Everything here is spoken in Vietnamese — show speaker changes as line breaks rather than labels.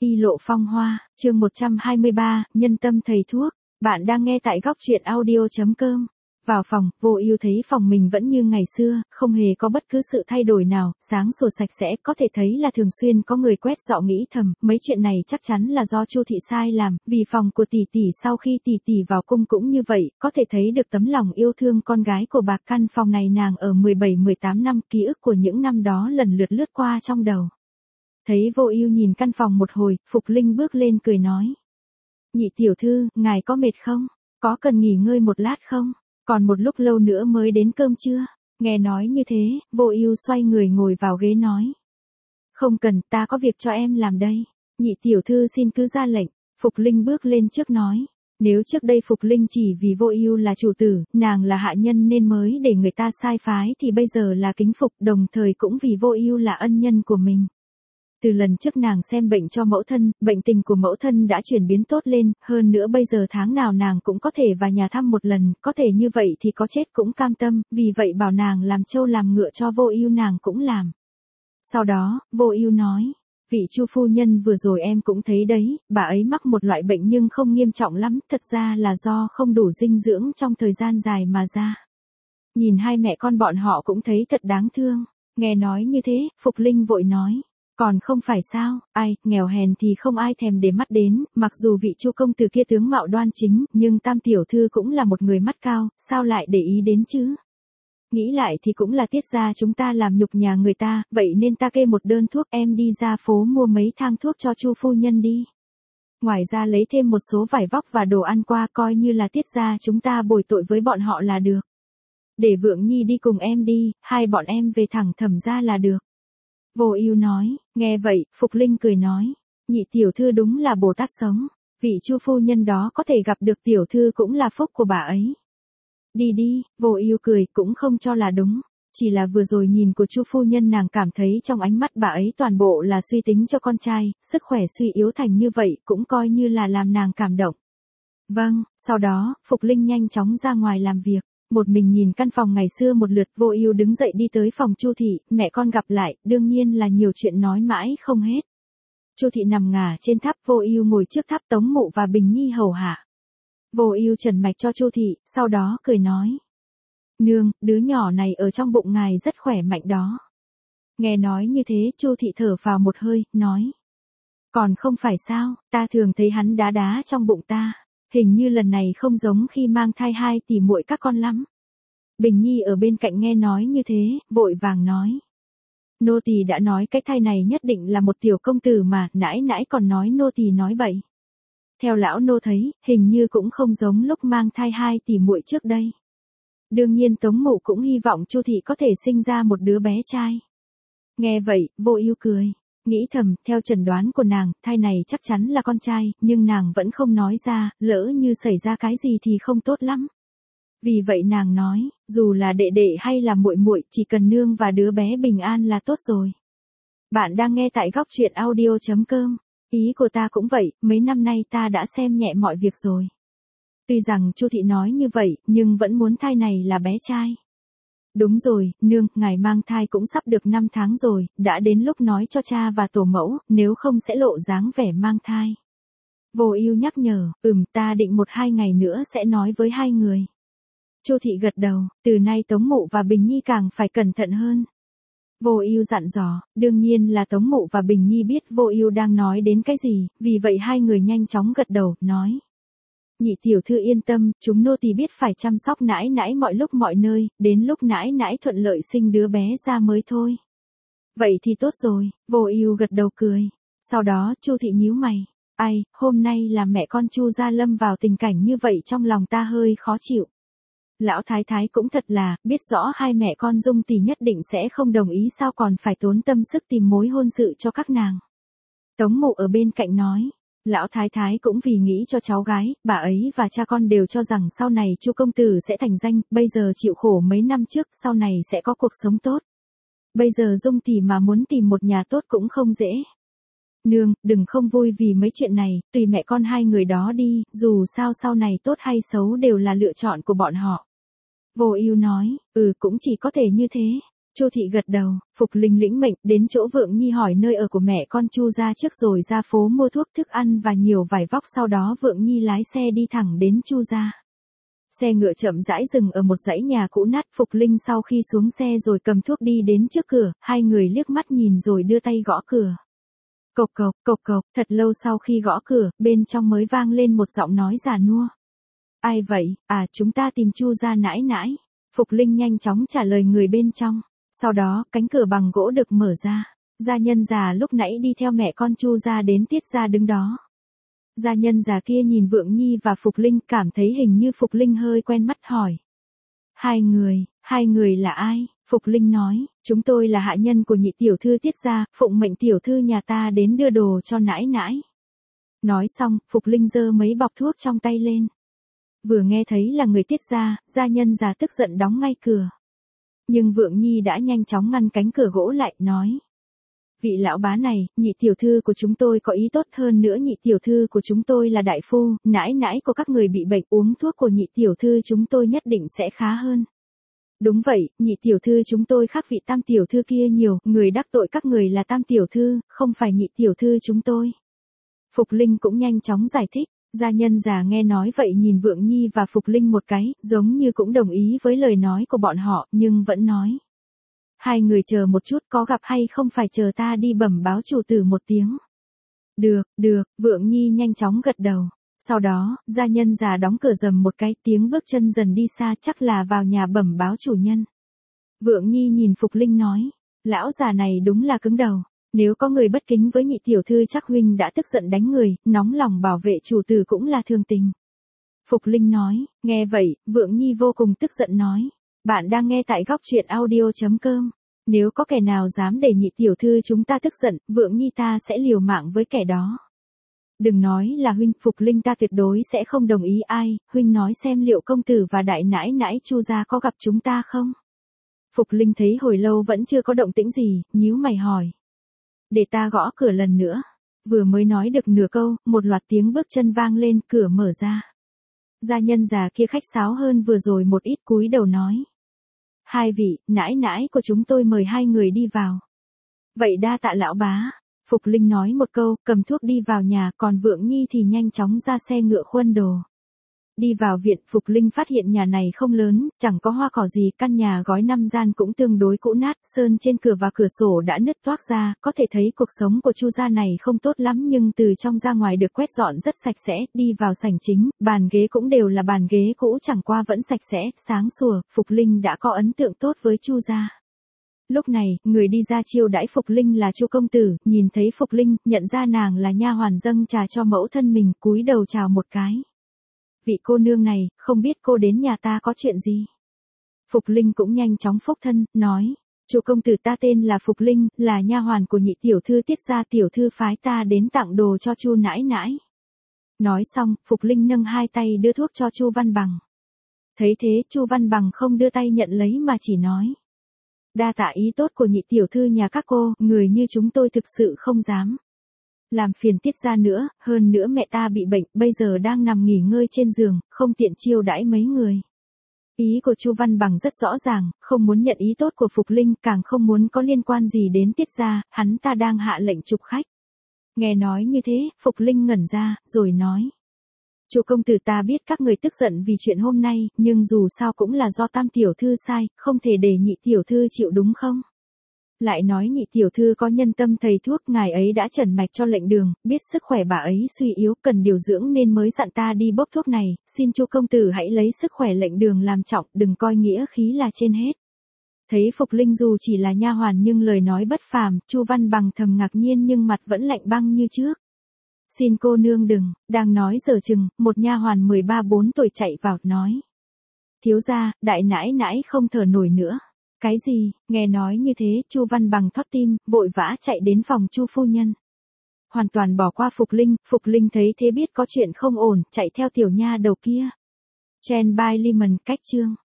Y lộ phong hoa, chương 123, nhân tâm thầy thuốc. Bạn đang nghe tại góc truyện audio.com. Vào phòng, Vô Ưu thấy phòng mình vẫn như ngày xưa, không hề có bất cứ sự thay đổi nào, sáng sủa sạch sẽ, có thể thấy là thường xuyên có người quét dọn, nghĩ thầm, mấy chuyện này chắc chắn là do Chu thị sai làm, vì phòng của tỷ tỷ sau khi tỷ tỷ vào cung cũng như vậy, có thể thấy được tấm lòng yêu thương con gái của bà. Căn phòng này nàng ở 17-18 năm, ký ức của những năm đó lần lượt lướt qua trong đầu. Thấy Vô Ưu nhìn căn phòng một hồi, Phục Linh bước lên cười nói: "Nhị tiểu thư, ngài có mệt không? Có cần nghỉ ngơi một lát không? Còn một lúc lâu nữa mới đến cơm trưa." Nghe nói như thế, Vô Ưu xoay người ngồi vào ghế nói: "Không cần, ta có việc cho em làm đây." "Nhị tiểu thư xin cứ ra lệnh." Phục Linh bước lên trước nói. Nếu trước đây Phục Linh chỉ vì Vô Ưu là chủ tử, nàng là hạ nhân nên mới để người ta sai phái, thì bây giờ là kính phục, đồng thời cũng vì Vô Ưu là ân nhân của mình. Từ lần trước nàng xem bệnh cho mẫu thân, bệnh tình của mẫu thân đã chuyển biến tốt lên, hơn nữa bây giờ tháng nào nàng cũng có thể vào nhà thăm một lần, có thể như vậy thì có chết cũng cam tâm, vì vậy bảo nàng làm trâu làm ngựa cho Vô Ưu nàng cũng làm. Sau đó, Vô Ưu nói: "Vị Chu phu nhân vừa rồi em cũng thấy đấy, bà ấy mắc một loại bệnh nhưng không nghiêm trọng lắm, thật ra là do không đủ dinh dưỡng trong thời gian dài mà ra. Nhìn hai mẹ con bọn họ cũng thấy thật đáng thương." Nghe nói như thế, Phục Linh vội nói: "Còn không phải sao, ai, nghèo hèn thì không ai thèm để mắt đến, mặc dù vị Chu công tử kia tướng mạo đoan chính, nhưng Tam tiểu thư cũng là một người mắt cao, sao lại để ý đến chứ? Nghĩ lại thì cũng là Tiết gia chúng ta làm nhục nhà người ta, vậy nên ta kê một đơn thuốc, em đi ra phố mua mấy thang thuốc cho Chu phu nhân đi. Ngoài ra lấy thêm một số vải vóc và đồ ăn qua, coi như là Tiết gia chúng ta bồi tội với bọn họ là được. Để Vượng Nhi đi cùng em đi, hai bọn em về thẳng Thẩm gia là được." Vô Ưu nói. Nghe vậy, Phục Linh cười nói: "Nhị tiểu thư đúng là Bồ Tát sống, vị Chu phu nhân đó có thể gặp được tiểu thư cũng là phúc của bà ấy. Đi đi." Vô Ưu cười, cũng không cho là đúng, chỉ là vừa rồi nhìn của Chu phu nhân nàng cảm thấy trong ánh mắt bà ấy toàn bộ là suy tính cho con trai, sức khỏe suy yếu thành như vậy cũng coi như là làm nàng cảm động. Vâng, sau đó, Phục Linh nhanh chóng ra ngoài làm việc. Một mình nhìn căn phòng ngày xưa một lượt, Vô Ưu đứng dậy đi tới phòng Chu thị, mẹ con gặp lại, đương nhiên là nhiều chuyện nói mãi không hết. Chu thị nằm ngả trên tháp, Vô Ưu ngồi trước tháp, Tống Mụ và Bình Nhi hầu hạ. Vô Ưu trần mạch cho Chu thị, sau đó cười nói: "Nương, đứa nhỏ này ở trong bụng ngài rất khỏe mạnh đó." Nghe nói như thế, Chu thị thở phào một hơi, nói: "Còn không phải sao, ta thường thấy hắn đá đá trong bụng ta. Hình như lần này không giống khi mang thai hai tỷ muội các con lắm." Bình Nhi ở bên cạnh nghe nói như thế, vội vàng nói: "Nô tỳ đã nói cái thai này nhất định là một tiểu công tử mà, nãi nãi còn nói nô tỳ nói bậy. Theo lão nô thấy, hình như cũng không giống lúc mang thai hai tỷ muội trước đây." Đương nhiên Tống Mụ cũng hy vọng Chu thị có thể sinh ra một đứa bé trai. Nghe vậy, Vô Ưu cười, nghĩ thầm, theo chẩn đoán của nàng, thai này chắc chắn là con trai, nhưng nàng vẫn không nói ra, lỡ như xảy ra cái gì thì không tốt lắm. Vì vậy nàng nói, dù là đệ đệ hay là muội muội, chỉ cần nương và đứa bé bình an là tốt rồi. Bạn đang nghe tại góc truyện audio.com. Ý của ta cũng vậy, mấy năm nay ta đã xem nhẹ mọi việc rồi. Tuy rằng Chu thị nói như vậy, nhưng vẫn muốn thai này là bé trai. Đúng rồi, nương, ngài mang thai cũng sắp được 5 tháng rồi, đã đến lúc nói cho cha và tổ mẫu, nếu không sẽ lộ dáng vẻ mang thai. Vô Ưu nhắc nhở, ta định 1-2 ngày nữa sẽ nói với hai người. Chu thị gật đầu, từ nay Tống Mụ và Bình Nhi càng phải cẩn thận hơn. Vô Ưu dặn dò, đương nhiên là Tống Mụ và Bình Nhi biết Vô Ưu đang nói đến cái gì, vì vậy hai người nhanh chóng gật đầu, nói: "Nhị tiểu thư yên tâm, chúng nô tỳ biết phải chăm sóc nãi nãi mọi lúc mọi nơi, đến lúc nãi nãi thuận lợi sinh đứa bé ra mới thôi." Vậy thì tốt rồi, Vô Ưu gật đầu cười. Sau đó, Chu thị nhíu mày, ai, hôm nay là mẹ con Chu gia lâm vào tình cảnh như vậy, trong lòng ta hơi khó chịu. Lão thái thái cũng thật là, biết rõ hai mẹ con Dung tỷ nhất định sẽ không đồng ý, sao còn phải tốn tâm sức tìm mối hôn sự cho các nàng. Tống Mụ ở bên cạnh nói, lão thái thái cũng vì nghĩ cho cháu gái, bà ấy và cha con đều cho rằng sau này Chu công tử sẽ thành danh, bây giờ chịu khổ mấy năm trước, sau này sẽ có cuộc sống tốt. Bây giờ Dung tỷ mà muốn tìm một nhà tốt cũng không dễ. Nương, đừng không vui vì mấy chuyện này, tùy mẹ con hai người đó đi, dù sao sau này tốt hay xấu đều là lựa chọn của bọn họ. Vô Ưu nói, cũng chỉ có thể như thế. Chu thị gật đầu, Phục Linh lĩnh mệnh đến chỗ Vượng Nhi hỏi nơi ở của mẹ con Chu gia trước rồi ra phố mua thuốc thức ăn và nhiều vải vóc, sau đó Vượng Nhi lái xe đi thẳng đến Chu gia. Xe ngựa chậm rãi dừng ở một dãy nhà cũ nát, Phục Linh sau khi xuống xe rồi cầm thuốc đi đến trước cửa, hai người liếc mắt nhìn rồi đưa tay gõ cửa. Cộc cộc, cộc cộc, thật lâu sau khi gõ cửa, bên trong mới vang lên một giọng nói già nua. Ai vậy? À, chúng ta tìm Chu gia nãi nãi. Phục Linh nhanh chóng trả lời người bên trong. Sau đó, cánh cửa bằng gỗ được mở ra. Gia nhân già lúc nãy đi theo mẹ con Chu gia đến Tiết gia đứng đó. Gia nhân già kia nhìn Vượng Nhi và Phục Linh, cảm thấy hình như Phục Linh hơi quen mắt, hỏi. Hai người là ai? Phục Linh nói, chúng tôi là hạ nhân của nhị tiểu thư Tiết gia, phụng mệnh tiểu thư nhà ta đến đưa đồ cho nãi nãi. Nói xong, Phục Linh giơ mấy bọc thuốc trong tay lên. Vừa nghe thấy là người Tiết gia, gia nhân già tức giận đóng ngay cửa. Nhưng Vượng Nhi đã nhanh chóng ngăn cánh cửa gỗ lại, nói. Vị lão bá này, nhị tiểu thư của chúng tôi có ý tốt, hơn nữa nhị tiểu thư của chúng tôi là đại phu, nãi nãi của các người bị bệnh, uống thuốc của nhị tiểu thư chúng tôi nhất định sẽ khá hơn. Đúng vậy, nhị tiểu thư chúng tôi khác vị tam tiểu thư kia nhiều, người đắc tội các người là tam tiểu thư, không phải nhị tiểu thư chúng tôi. Phục Linh cũng nhanh chóng giải thích. Gia nhân già nghe nói vậy nhìn Vượng Nhi và Phục Linh một cái, giống như cũng đồng ý với lời nói của bọn họ, nhưng vẫn nói. Hai người chờ một chút, có gặp hay không phải chờ ta đi bẩm báo chủ tử một tiếng. Được, Vượng Nhi nhanh chóng gật đầu. Sau đó, gia nhân già đóng cửa rầm một cái, tiếng bước chân dần đi xa, chắc là vào nhà bẩm báo chủ nhân. Vượng Nhi nhìn Phục Linh nói, lão già này đúng là cứng đầu. Nếu có người bất kính với nhị tiểu thư chắc huynh đã tức giận đánh người, nóng lòng bảo vệ chủ tử cũng là thường tình. Phục Linh nói, nghe vậy, Vượng Nhi vô cùng tức giận nói. Bạn đang nghe tại góc truyện audio.com. Nếu có kẻ nào dám để nhị tiểu thư chúng ta tức giận, Vượng Nhi ta sẽ liều mạng với kẻ đó. Đừng nói là huynh, Phục Linh ta tuyệt đối sẽ không đồng ý. Ai, huynh nói xem liệu công tử và đại nãi nãi Chu gia có gặp chúng ta không? Phục Linh thấy hồi lâu vẫn chưa có động tĩnh gì, nhíu mày hỏi. Để ta gõ cửa lần nữa. Vừa mới nói được nửa câu, một loạt tiếng bước chân vang lên, cửa mở ra. Gia nhân già kia khách sáo hơn vừa rồi một ít, cúi đầu nói. Hai vị, nãi nãi của chúng tôi mời hai người đi vào. Vậy đa tạ lão bá. Phục Linh nói một câu, cầm thuốc đi vào nhà, còn Vượng Nhi thì nhanh chóng ra xe ngựa khuân đồ. Đi vào viện, Phục Linh phát hiện nhà này không lớn, chẳng có hoa cỏ gì, căn nhà gói 5 gian cũng tương đối cũ nát, sơn trên cửa và cửa sổ đã nứt toác ra, có thể thấy cuộc sống của Chu gia này không tốt lắm, nhưng từ trong ra ngoài được quét dọn rất sạch sẽ. Đi vào sảnh chính, bàn ghế cũng đều là bàn ghế cũ, chẳng qua vẫn sạch sẽ, sáng sủa, Phục Linh đã có ấn tượng tốt với Chu gia. Lúc này, người đi ra chiêu đãi Phục Linh là Chu công tử, nhìn thấy Phục Linh, nhận ra nàng là nha hoàn dâng trà cho mẫu thân mình, cúi đầu chào một cái. Vị cô nương này, không biết cô đến nhà ta có chuyện gì? Phục Linh cũng nhanh chóng phúc thân, nói, Chu công tử ta tên là Phục Linh, là nha hoàn của nhị tiểu thư Tiết gia, tiểu thư phái ta đến tặng đồ cho Chu nãi nãi. Nói xong, Phục Linh nâng hai tay đưa thuốc cho Chu Văn Bằng. Thấy thế, Chu Văn Bằng không đưa tay nhận lấy mà chỉ nói. Đa tạ ý tốt của nhị tiểu thư nhà các cô, người như chúng tôi thực sự không dám làm phiền Tiết gia nữa, hơn nữa mẹ ta bị bệnh, bây giờ đang nằm nghỉ ngơi trên giường, không tiện chiêu đãi mấy người. Ý của Chu Văn Bằng rất rõ ràng, không muốn nhận ý tốt của Phục Linh, càng không muốn có liên quan gì đến Tiết gia, hắn ta đang hạ lệnh trục khách. Nghe nói như thế, Phục Linh ngẩn ra, rồi nói. Chu công tử ta biết các người tức giận vì chuyện hôm nay, nhưng dù sao cũng là do tam tiểu thư sai, không thể để nhị tiểu thư chịu đúng không? Lại nói nhị tiểu thư có nhân tâm thầy thuốc, ngài ấy đã trần mạch cho lệnh đường, biết sức khỏe bà ấy suy yếu, cần điều dưỡng nên mới dặn ta đi bốc thuốc này, xin Chu công tử hãy lấy sức khỏe lệnh đường làm trọng, đừng coi nghĩa khí là trên hết. Thấy Phục Linh dù chỉ là nha hoàn nhưng lời nói bất phàm, Chu Văn Bằng thầm ngạc nhiên nhưng mặt vẫn lạnh băng như trước. Xin cô nương đừng, đang nói dở chừng, một nha hoàn 13-14 tuổi chạy vào, nói. Thiếu gia, đại nãi nãi không thở nổi nữa. Cái gì? Nghe nói như thế, Chu Văn Bằng thót tim, vội vã chạy đến phòng Chu phu nhân. Hoàn toàn bỏ qua Phục Linh thấy thế biết có chuyện không ổn, chạy theo tiểu nha đầu kia. Chen by Lemon cách chương.